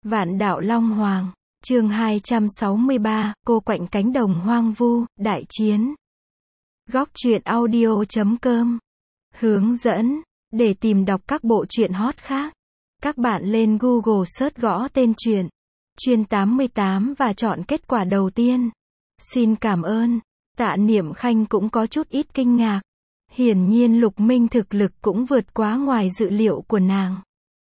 Vạn đạo Long Hoàng, chương 263, cô quạnh cánh đồng hoang vu, đại chiến. Góc truyện audio.com. Hướng dẫn, để tìm đọc các bộ truyện hot khác, các bạn lên Google search gõ tên truyện, Truyện 88 và chọn kết quả đầu tiên. Xin cảm ơn. Tạ Niệm Khanh cũng có chút ít kinh ngạc. Hiển nhiên Lục Minh thực lực cũng vượt quá ngoài dự liệu của nàng.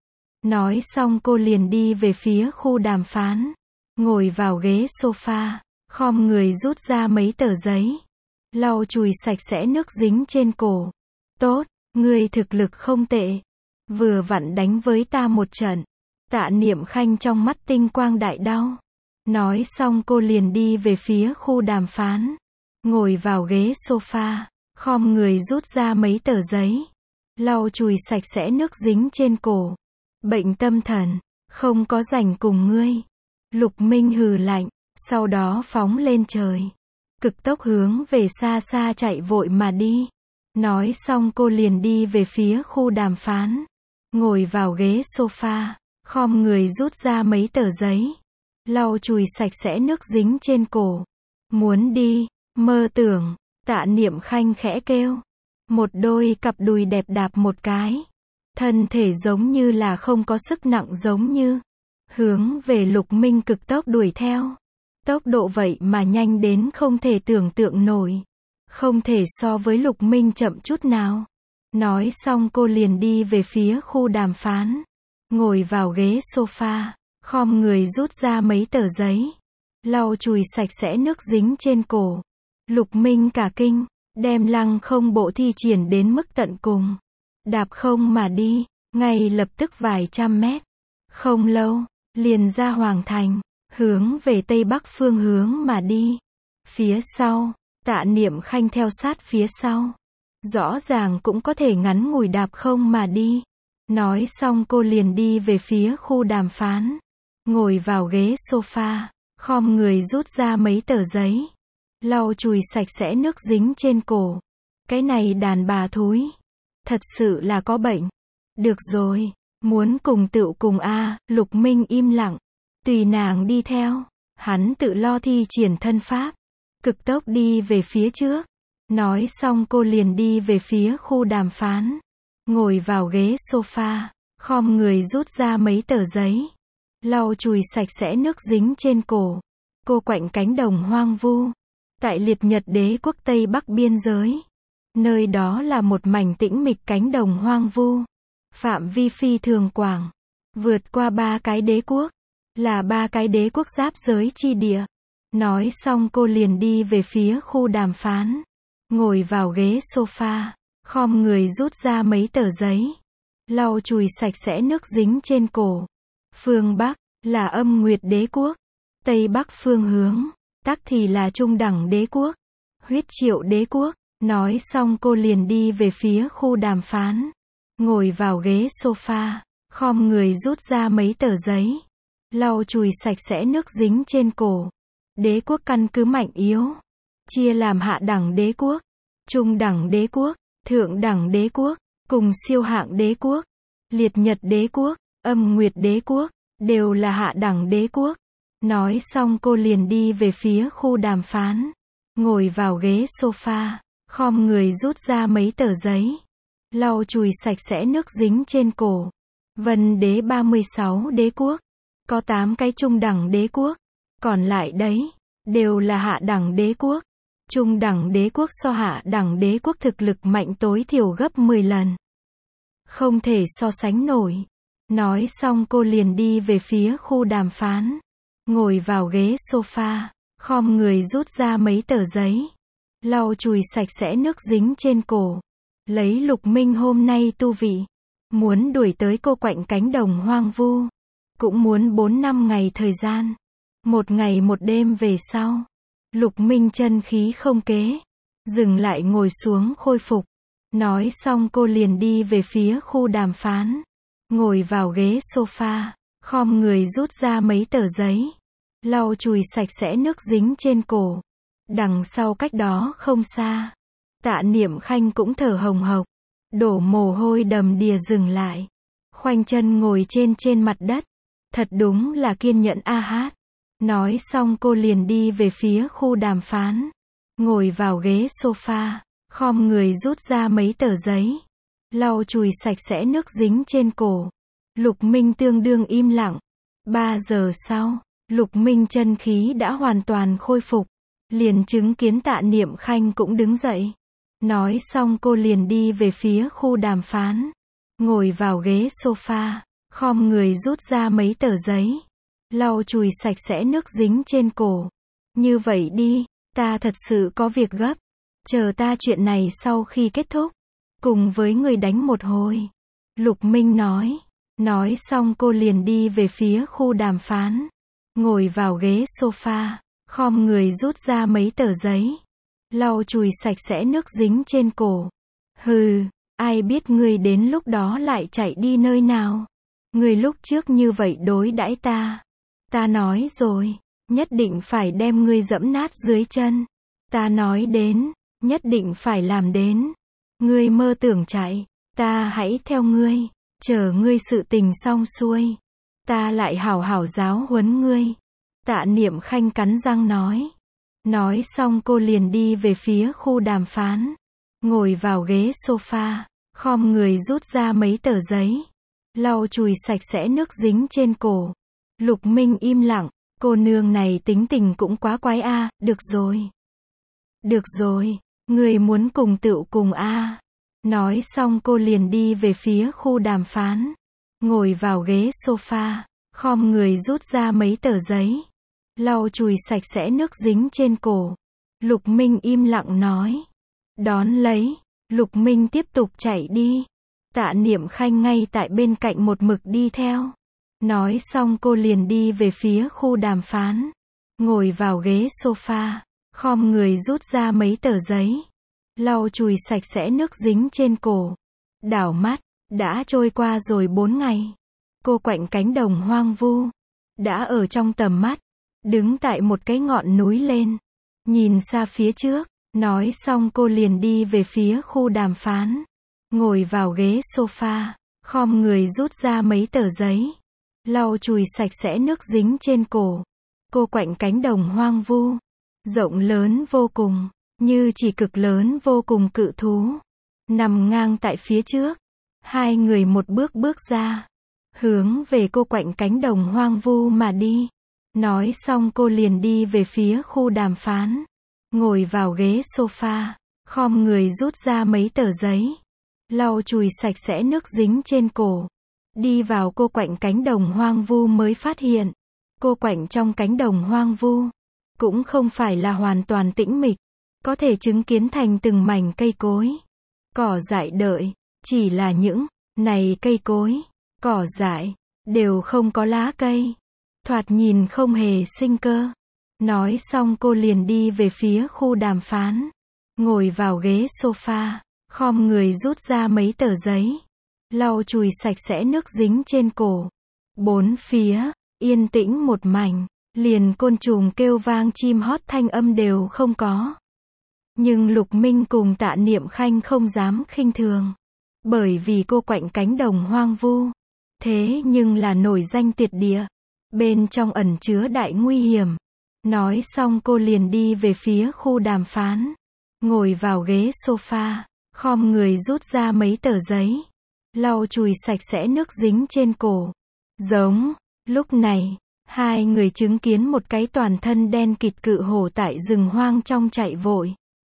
Nói xong cô liền đi về phía khu đàm phán. Ngồi vào ghế sofa, khom người rút ra mấy tờ giấy. Lau chùi sạch sẽ nước dính trên cổ. Tốt, ngươi thực lực không tệ. Vừa vặn đánh với ta một trận. Tạ Niệm Khanh trong mắt tinh quang đại đao. Nói xong cô liền đi về phía khu đàm phán. Ngồi vào ghế sofa, khom người rút ra mấy tờ giấy. Lau chùi sạch sẽ nước dính trên cổ. Bệnh tâm thần, không có rảnh cùng ngươi. Lục Minh hừ lạnh, sau đó phóng lên trời. Cực tốc hướng về xa xa chạy vội mà đi. Nói xong cô liền đi về phía khu đàm phán. Ngồi vào ghế sofa, khom người rút ra mấy tờ giấy. Lau chùi sạch sẽ nước dính trên cổ. Muốn đi, mơ tưởng, Tạ Niệm Khanh khẽ kêu. Một đôi cặp đùi đẹp đạp một cái. Thân thể giống như là không có sức nặng giống như. Hướng về Lục Minh cực tốc đuổi theo. Tốc độ vậy mà nhanh đến không thể tưởng tượng nổi. Không thể so với Lục Minh chậm chút nào. Nói xong cô liền đi về phía khu đàm phán. Ngồi vào ghế sofa, khom người rút ra mấy tờ giấy. Lau chùi sạch sẽ nước dính trên cổ. Lục Minh cả kinh, đem Lăng Không bộ thi triển đến mức tận cùng. Đạp không mà đi, ngay lập tức vài trăm mét. Không lâu, liền ra Hoàng Thành, hướng về Tây Bắc phương hướng mà đi. Phía sau, Tạ Niệm Khanh theo sát phía sau. Rõ ràng cũng có thể ngắn ngủi đạp không mà đi. Nói xong cô liền đi về phía khu đàm phán. Ngồi vào ghế sofa, khom người rút ra mấy tờ giấy. Lau chùi sạch sẽ nước dính trên cổ. Cái này đàn bà thúi. Thật sự là có bệnh. Được rồi, muốn cùng tựu cùng a. Lục Minh im lặng. Tùy nàng đi theo. Hắn tự lo thi triển thân pháp. Cực tốc đi về phía trước. Nói xong cô liền đi về phía khu đàm phán. Ngồi vào ghế sofa, khom người rút ra mấy tờ giấy. Lau chùi sạch sẽ nước dính trên cổ. Cô quạnh cánh đồng hoang vu. Tại Liệt Nhật Đế quốc Tây Bắc biên giới. Nơi đó là một mảnh tĩnh mịch cánh đồng hoang vu. Phạm vi phi thường quảng. Vượt qua 3 cái đế quốc. Là 3 cái đế quốc giáp giới chi địa. Nói xong cô liền đi về phía khu đàm phán. Ngồi vào ghế sofa, khom người rút ra mấy tờ giấy. Lau chùi sạch sẽ nước dính trên cổ. Phương Bắc, là Âm Nguyệt Đế quốc. Tây Bắc phương hướng, tắc thì là Trung Đẳng Đế quốc. Huyết Triệu Đế quốc. Nói xong cô liền đi về phía khu đàm phán. Ngồi vào ghế sofa, khom người rút ra mấy tờ giấy. Lau chùi sạch sẽ nước dính trên cổ. Đế quốc căn cứ mạnh yếu. Chia làm hạ đẳng đế quốc, trung đẳng đế quốc, thượng đẳng đế quốc, cùng siêu hạng đế quốc. Liệt Nhật Đế quốc, Âm Nguyệt Đế quốc, đều là hạ đẳng đế quốc. Nói xong cô liền đi về phía khu đàm phán. Ngồi vào ghế sofa, khom người rút ra mấy tờ giấy. Lau chùi sạch sẽ nước dính trên cổ. Vân Đế 36 đế quốc. Có 8 cái trung đẳng đế quốc. Còn lại đấy, đều là hạ đẳng đế quốc. Trung đẳng đế quốc so hạ đẳng đế quốc thực lực mạnh tối thiểu gấp 10 lần. Không thể so sánh nổi. Nói xong cô liền đi về phía khu đàm phán. Ngồi vào ghế sofa, khom người rút ra mấy tờ giấy. Lau chùi sạch sẽ nước dính trên cổ. Lấy Lục Minh hôm nay tu vị. Muốn đuổi tới cô quạnh cánh đồng hoang vu. Cũng muốn 4-5 ngày thời gian. 1 ngày 1 đêm về sau. Lục Minh chân khí không kế. Dừng lại ngồi xuống khôi phục. Nói xong cô liền đi về phía khu đàm phán. Ngồi vào ghế sofa, khom người rút ra mấy tờ giấy. Lau chùi sạch sẽ nước dính trên cổ. Đằng sau cách đó không xa. Tạ Niệm Khanh cũng thở hồng hộc. Đổ mồ hôi đầm đìa dừng lại. Khoanh chân ngồi trên mặt đất. Thật đúng là kiên nhẫn a hát. Nói xong cô liền đi về phía khu đàm phán. Ngồi vào ghế sofa, khom người rút ra mấy tờ giấy. Lau chùi sạch sẽ nước dính trên cổ. Lục Minh tương đương im lặng. 3 giờ sau, Lục Minh chân khí đã hoàn toàn khôi phục. Liền chứng kiến Tạ Niệm Khanh cũng đứng dậy. Nói xong cô liền đi về phía khu đàm phán. Ngồi vào ghế sofa, khom người rút ra mấy tờ giấy. Lau chùi sạch sẽ nước dính trên cổ. Như vậy đi, ta thật sự có việc gấp. Chờ ta chuyện này sau khi kết thúc. Cùng với người đánh một hồi. Lục Minh nói. Nói xong cô liền đi về phía khu đàm phán. Ngồi vào ghế sofa, khom người rút ra mấy tờ giấy. Lau chùi sạch sẽ nước dính trên cổ. Hừ, ai biết ngươi đến lúc đó lại chạy đi nơi nào. Ngươi lúc trước như vậy đối đãi ta. Ta nói rồi, nhất định phải đem ngươi giẫm nát dưới chân. Ta nói đến, nhất định phải làm đến. Ngươi mơ tưởng chạy, ta hãy theo ngươi. Chờ ngươi sự tình xong xuôi, ta lại hảo hảo giáo huấn ngươi. Tạ Niệm Khanh cắn răng nói. Nói xong cô liền đi về phía khu đàm phán. Ngồi vào ghế sofa, khom người rút ra mấy tờ giấy. Lau chùi sạch sẽ nước dính trên cổ. Lục Minh im lặng, cô nương này tính tình cũng quá quái a, được rồi. Được rồi, người muốn cùng tựu cùng a. Nói xong cô liền đi về phía khu đàm phán. Ngồi vào ghế sofa, khom người rút ra mấy tờ giấy. Lau chùi sạch sẽ nước dính trên cổ. Lục Minh im lặng nói. Đón lấy, Lục Minh tiếp tục chạy đi. Tạ Niệm Khanh ngay tại bên cạnh một mực đi theo. Nói xong cô liền đi về phía khu đàm phán. Ngồi vào ghế sofa, khom người rút ra mấy tờ giấy. Lau chùi sạch sẽ nước dính trên cổ. Đảo mắt, đã trôi qua rồi 4 ngày. Cô quạnh cánh đồng hoang vu. Đã ở trong tầm mắt. Đứng tại một cái ngọn núi lên. Nhìn xa phía trước. Nói xong cô liền đi về phía khu đàm phán. Ngồi vào ghế sofa. Khom người rút ra mấy tờ giấy. Lau chùi sạch sẽ nước dính trên cổ. Cô quạnh cánh đồng hoang vu. Rộng lớn vô cùng. Như chỉ cực lớn vô cùng cự thú. Nằm ngang tại phía trước. Hai người một bước bước ra. Hướng về cô quạnh cánh đồng hoang vu mà đi. Nói xong cô liền đi về phía khu đàm phán. Ngồi vào ghế sofa. Khom người rút ra mấy tờ giấy. Lau chùi sạch sẽ nước dính trên cổ. Đi vào cô quạnh cánh đồng hoang vu mới phát hiện. Cô quạnh trong cánh đồng hoang vu. Cũng không phải là hoàn toàn tĩnh mịch. Có thể chứng kiến thành từng mảnh cây cối. Cỏ dại đợi. Chỉ là những này cây cối, cỏ dại, đều không có lá cây. Thoạt nhìn không hề sinh cơ. Nói xong cô liền đi về phía khu đàm phán. Ngồi vào ghế sofa. Khom người rút ra mấy tờ giấy. Lau chùi sạch sẽ nước dính trên cổ. Bốn phía, yên tĩnh một mảnh. Liền côn trùng kêu vang chim hót thanh âm đều không có. Nhưng Lục Minh cùng Tạ Niệm Khanh không dám khinh thường. Bởi vì cô quạnh cánh đồng hoang vu. Thế nhưng là nổi danh tuyệt địa. Bên trong ẩn chứa đại nguy hiểm. Nói xong cô liền đi về phía khu đàm phán. Ngồi vào ghế sofa. Khom người rút ra mấy tờ giấy. Lau chùi sạch sẽ nước dính trên cổ. Giống. Lúc này, hai người chứng kiến một cái toàn thân đen kịt cự hổ tại rừng hoang trong chạy vội.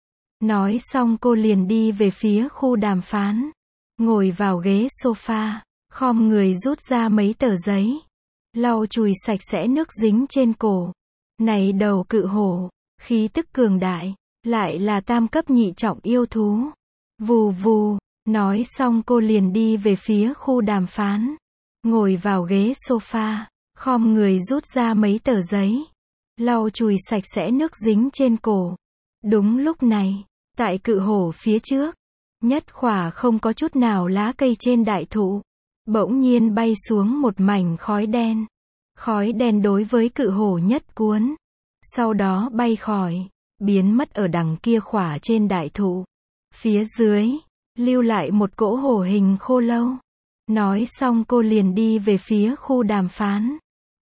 Nói xong cô liền đi về phía khu đàm phán. Ngồi vào ghế sofa. Khom người rút ra mấy tờ giấy. Lau chùi sạch sẽ nước dính trên cổ. Này đầu cự hổ. Khí tức cường đại. Lại là tam cấp nhị trọng yêu thú. Vù vù. Nói xong cô liền đi về phía khu đàm phán. Ngồi vào ghế sofa. Khom người rút ra mấy tờ giấy. Lau chùi sạch sẽ nước dính trên cổ. Đúng lúc này, tại cự hổ phía trước, nhất khỏa không có chút nào lá cây trên đại thụ, bỗng nhiên bay xuống một mảnh khói đen. Khói đen đối với cự hổ nhất cuốn. Sau đó bay khỏi, biến mất ở đằng kia khỏa trên đại thụ. Phía dưới, lưu lại một cỗ hổ hình khô lâu. Nói xong cô liền đi về phía khu đàm phán.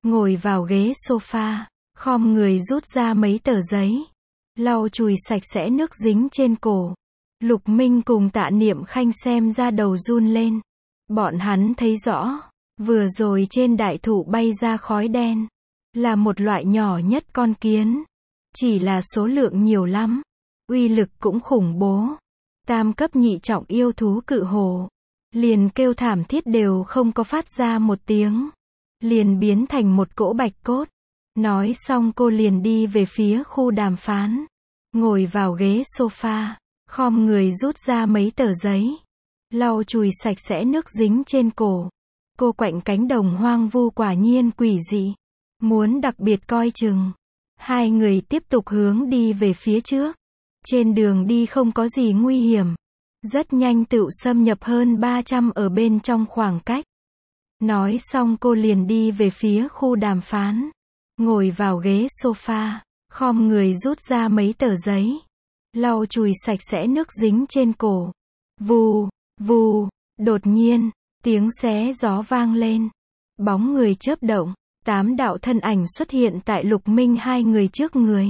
ngồi vào ghế sofa, khom người rút ra mấy tờ giấy, lau chùi sạch sẽ nước dính trên cổ. Lục Minh cùng Tạ Niệm Khanh xem ra đầu run lên. Bọn hắn thấy rõ, vừa rồi trên đại thụ bay ra khói đen, là một loại nhỏ nhất con kiến. Chỉ là số lượng nhiều lắm, uy lực cũng khủng bố. Tam cấp nhị trọng yêu thú cự hổ, liền kêu thảm thiết đều không có phát ra một tiếng, liền biến thành một cỗ bạch cốt. Nói xong cô liền đi về phía khu đàm phán, ngồi vào ghế sofa, khom người rút ra mấy tờ giấy, lau chùi sạch sẽ nước dính trên cổ. Cô quạnh cánh đồng hoang vu quả nhiên quỷ dị, muốn đặc biệt coi chừng. Hai người tiếp tục hướng đi về phía trước. Trên đường đi không có gì nguy hiểm, rất nhanh tựu xâm nhập hơn 300 ở bên trong khoảng cách. Nói xong cô liền đi về phía khu đàm phán, ngồi vào ghế sofa, khom người rút ra mấy tờ giấy, lau chùi sạch sẽ nước dính trên cổ. Vù, vù, đột nhiên, tiếng xé gió vang lên, bóng người chớp động, 8 đạo thân ảnh xuất hiện tại Lục Minh hai người trước người.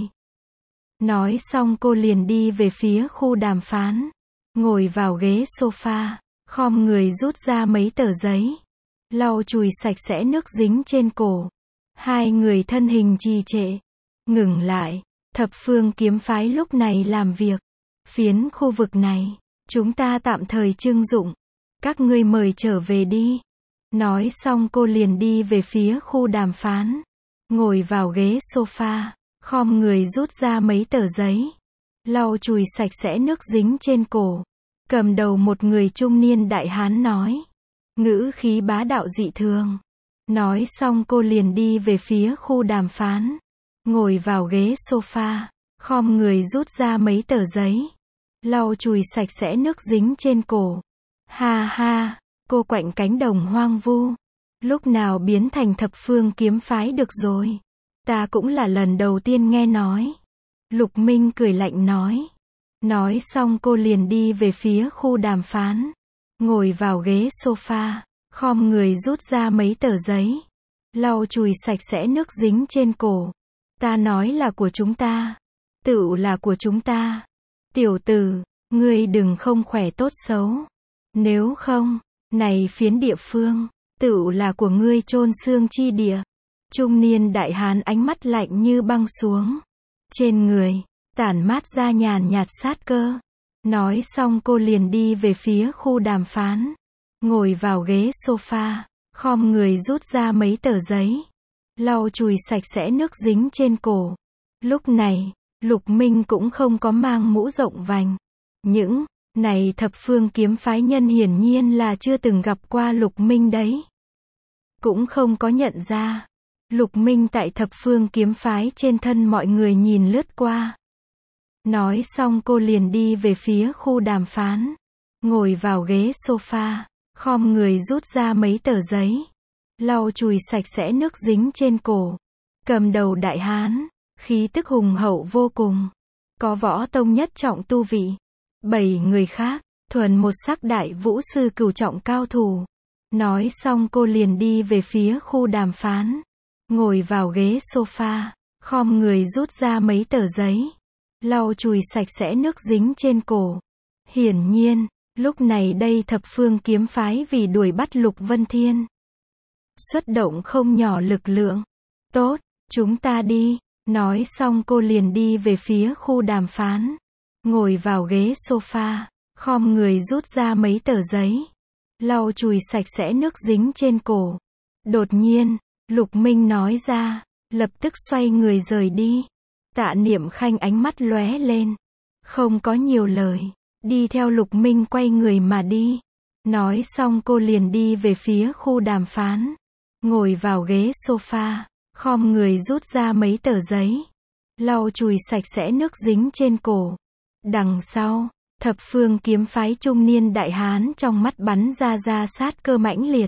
Nói xong cô liền đi về phía khu đàm phán, ngồi vào ghế sofa, khom người rút ra mấy tờ giấy, lau chùi sạch sẽ nước dính trên cổ. Hai người thân hình trì trệ, ngừng lại. Thập phương kiếm phái lúc này làm việc. Phiến khu vực này, chúng ta tạm thời trưng dụng. Các ngươi mời trở về đi. Nói xong cô liền đi về phía khu đàm phán, ngồi vào ghế sofa, khom người rút ra mấy tờ giấy, lau chùi sạch sẽ nước dính trên cổ. Cầm đầu một người trung niên đại hán nói, ngữ khí bá đạo dị thường. Nói xong cô liền đi về phía khu đàm phán, ngồi vào ghế sofa, khom người rút ra mấy tờ giấy, lau chùi sạch sẽ nước dính trên cổ. Ha ha, cô quạnh cánh đồng hoang vu, lúc nào biến thành thập phương kiếm phái được rồi? Ta cũng là lần đầu tiên nghe nói. Lục Minh cười lạnh nói. Nói xong cô liền đi về phía khu đàm phán, ngồi vào ghế sofa, khom người rút ra mấy tờ giấy, lau chùi sạch sẽ nước dính trên cổ. Ta nói là của chúng ta, tựu là của chúng ta. Tiểu tử, ngươi đừng không khỏe tốt xấu. Nếu không, này phiến địa phương, tựu là của ngươi chôn xương chi địa. Trung niên đại hán ánh mắt lạnh như băng xuống. Trên người, tản mát ra nhàn nhạt sát cơ. Nói xong cô liền đi về phía khu đàm phán, ngồi vào ghế sofa, khom người rút ra mấy tờ giấy, lau chùi sạch sẽ nước dính trên cổ. Lúc này, Lục Minh cũng không có mang mũ rộng vành. Những này thập phương kiếm phái nhân hiển nhiên là chưa từng gặp qua Lục Minh đấy. Cũng không có nhận ra. Lục Minh tại thập phương kiếm phái trên thân mọi người nhìn lướt qua. Nói xong cô liền đi về phía khu đàm phán, ngồi vào ghế sofa, khom người rút ra mấy tờ giấy, lau chùi sạch sẽ nước dính trên cổ. Cầm đầu đại hán, khí tức hùng hậu vô cùng, có võ tông nhất trọng tu vị. 7 người khác, thuần một sắc đại vũ sư cửu trọng cao thủ. Nói xong cô liền đi về phía khu đàm phán, ngồi vào ghế sofa, khom người rút ra mấy tờ giấy, lau chùi sạch sẽ nước dính trên cổ. Hiển nhiên, lúc này đây thập phương kiếm phái vì đuổi bắt Lục Vân Thiên, xuất động không nhỏ lực lượng. Tốt, chúng ta đi. Nói xong cô liền đi về phía khu đàm phán, ngồi vào ghế sofa, khom người rút ra mấy tờ giấy, lau chùi sạch sẽ nước dính trên cổ. Đột nhiên, Lục Minh nói ra, lập tức xoay người rời đi. Tạ Niệm Khanh ánh mắt lóe lên, không có nhiều lời, đi theo Lục Minh quay người mà đi. Nói xong cô liền đi về phía khu đàm phán, ngồi vào ghế sofa, khom người rút ra mấy tờ giấy, lau chùi sạch sẽ nước dính trên cổ. Đằng sau, thập phương kiếm phái trung niên đại hán trong mắt bắn ra sát cơ mãnh liệt.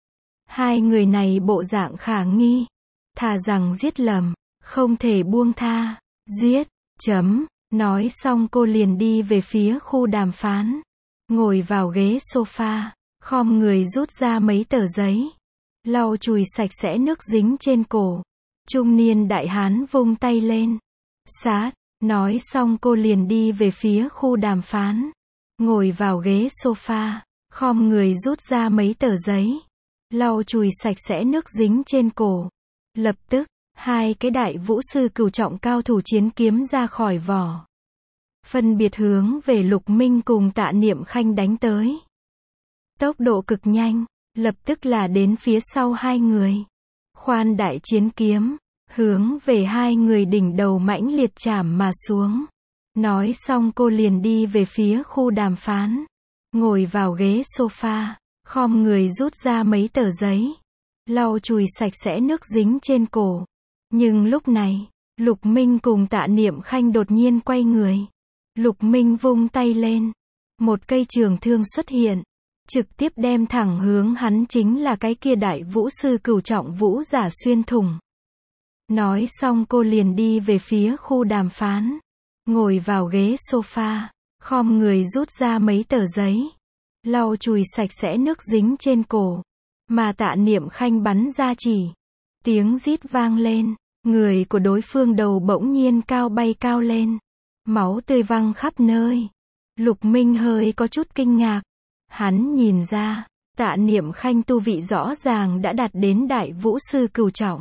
Hai người này bộ dạng khả nghi, thà rằng giết lầm, không thể buông tha. Giết, chấm. Nói xong cô liền đi về phía khu đàm phán, ngồi vào ghế sofa, khom người rút ra mấy tờ giấy, lau chùi sạch sẽ nước dính trên cổ. Trung niên đại hán vung tay lên. Sát, nói xong cô liền đi về phía khu đàm phán. Ngồi vào ghế sofa, khom người rút ra mấy tờ giấy. Lau chùi sạch sẽ nước dính trên cổ. Lập tức, hai cái đại vũ sư cửu trọng cao thủ chiến kiếm ra khỏi vỏ. Phân biệt hướng về Lục Minh cùng Tạ Niệm Khanh đánh tới. Tốc độ cực nhanh, lập tức là đến phía sau hai người. Khoan đại chiến kiếm, hướng về hai người đỉnh đầu mãnh liệt chảm mà xuống. Nói xong cô liền đi về phía khu đàm phán. Ngồi vào ghế sofa, khom người rút ra mấy tờ giấy. Lau chùi sạch sẽ nước dính trên cổ. Nhưng lúc này, Lục Minh cùng Tạ Niệm Khanh đột nhiên quay người. Lục Minh vung tay lên. Một cây trường thương xuất hiện. Trực tiếp đem thẳng hướng hắn chính là cái kia đại vũ sư cửu trọng vũ giả xuyên thủng. Nói xong cô liền đi về phía khu đàm phán. Ngồi vào ghế sofa, khom người rút ra mấy tờ giấy. Lau chùi sạch sẽ nước dính trên cổ. Mà Tạ Niệm Khanh bắn ra chỉ. Tiếng rít vang lên. Người của đối phương đầu bỗng nhiên bay cao lên. Máu tươi văng khắp nơi. Lục Minh hơi có chút kinh ngạc. Hắn nhìn ra, Tạ Niệm Khanh tu vị rõ ràng đã đạt đến đại vũ sư cửu trọng.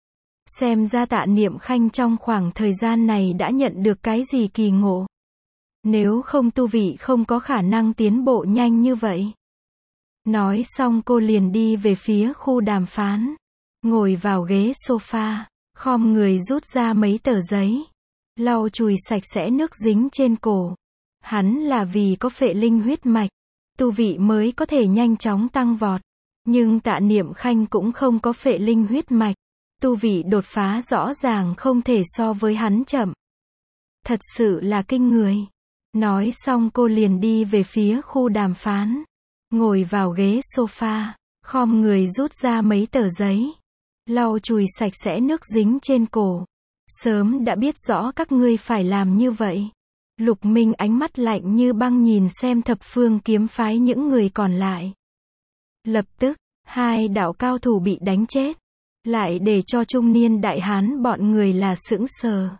Xem ra Tạ Niệm Khanh trong khoảng thời gian này đã nhận được cái gì kỳ ngộ. Nếu không tu vị không có khả năng tiến bộ nhanh như vậy. Nói xong cô liền đi về phía khu đàm phán. Ngồi vào ghế sofa, khom người rút ra mấy tờ giấy. Lau chùi sạch sẽ nước dính trên cổ. Hắn là vì có phệ linh huyết mạch. Tu vị mới có thể nhanh chóng tăng vọt. Nhưng Tạ Niệm Khanh cũng không có phệ linh huyết mạch. Tu vị đột phá rõ ràng không thể so với hắn chậm. Thật sự là kinh người. Nói xong cô liền đi về phía khu đàm phán. Ngồi vào ghế sofa, khom người rút ra mấy tờ giấy. Lau chùi sạch sẽ nước dính trên cổ. Sớm đã biết rõ các ngươi phải làm như vậy. Lục Minh ánh mắt lạnh như băng nhìn xem thập phương kiếm phái những người còn lại. Lập tức, hai đạo cao thủ bị đánh chết. Lại để cho trung niên đại hán bọn người là sững sờ.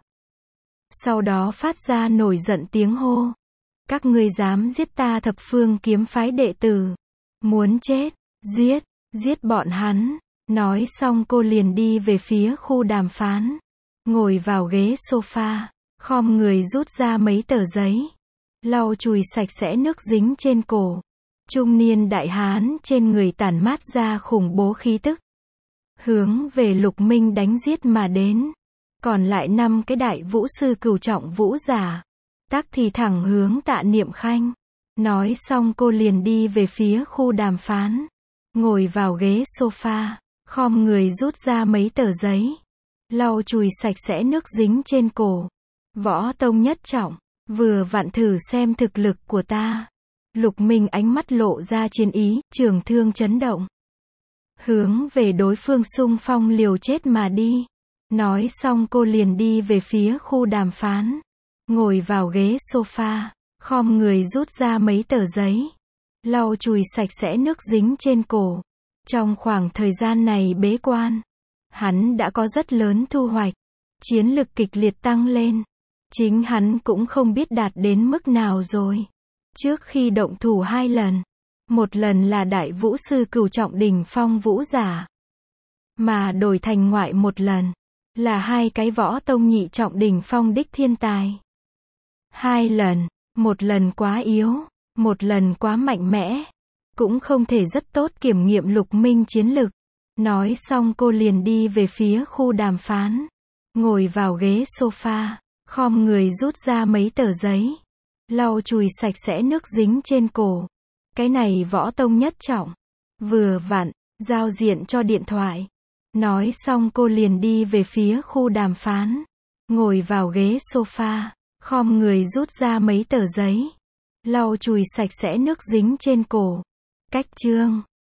Sau đó phát ra nổi giận tiếng hô. Các ngươi dám giết ta thập phương kiếm phái đệ tử. Muốn chết, giết bọn hắn. Nói xong cô liền đi về phía khu đàm phán. Ngồi vào ghế sofa, khom người rút ra mấy tờ giấy. Lau chùi sạch sẽ nước dính trên cổ. Trung niên đại hán trên người tản mát ra khủng bố khí tức. Hướng về Lục Minh đánh giết mà đến. Còn lại 5 cái đại vũ sư cửu trọng vũ giả. Tắc thì thẳng hướng Tạ Niệm Khanh. Nói xong cô liền đi về phía khu đàm phán. Ngồi vào ghế sofa, khom người rút ra mấy tờ giấy. Lau chùi sạch sẽ nước dính trên cổ. Võ tông nhất trọng, vừa vặn thử xem thực lực của ta. Lục Minh ánh mắt lộ ra chiến ý, trường thương chấn động. Hướng về đối phương xung phong liều chết mà đi. Nói xong cô liền đi về phía khu đàm phán. Ngồi vào ghế sofa, khom người rút ra mấy tờ giấy. Lau chùi sạch sẽ nước dính trên cổ. Trong khoảng thời gian này bế quan, hắn đã có rất lớn thu hoạch. Chiến lực kịch liệt tăng lên. Chính hắn cũng không biết đạt đến mức nào rồi. Trước khi động thủ 2 lần. Một lần là đại vũ sư cửu trọng đỉnh phong vũ giả. Mà đổi thành ngoại một lần. Là 2 cái võ tông nhị trọng đỉnh phong đích thiên tài. 2 lần. Một lần quá yếu. Một lần quá mạnh mẽ. Cũng không thể rất tốt kiểm nghiệm Lục Minh chiến lực. Nói xong cô liền đi về phía khu đàm phán. Ngồi vào ghế sofa, khom người rút ra mấy tờ giấy. Lau chùi sạch sẽ nước dính trên cổ. Cái này võ tông nhất trọng. Vừa vặn, giao diện cho điện thoại. Nói xong cô liền đi về phía khu đàm phán. Ngồi vào ghế sofa, khom người rút ra mấy tờ giấy. Lau chùi sạch sẽ nước dính trên cổ. Cách chương